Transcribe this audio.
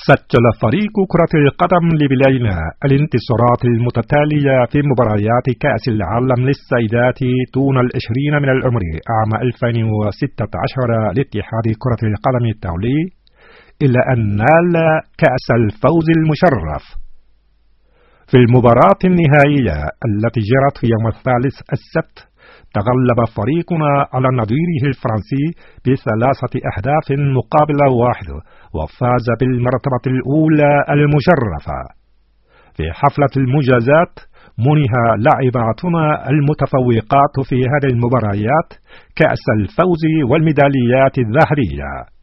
سجل فريق كرة القدم لبلينا الانتصارات المتتالية في مباريات كأس العالم للسيدات دون ال20 من العمر عام 2016 لاتحاد كرة القدم الدولي، إلا أن نال كأس الفوز المشرف. في المباراة النهائية التي جرت في يوم الثالث السبت، تغلب فريقنا على نظيره الفرنسي ب3 أهداف مقابل 1 وفاز بالمرتبة الأولى المشرفة. في حفلة المجازات منح لاعباتنا المتفوقات في هذه المباريات كأس الفوز والميداليات الذهبية.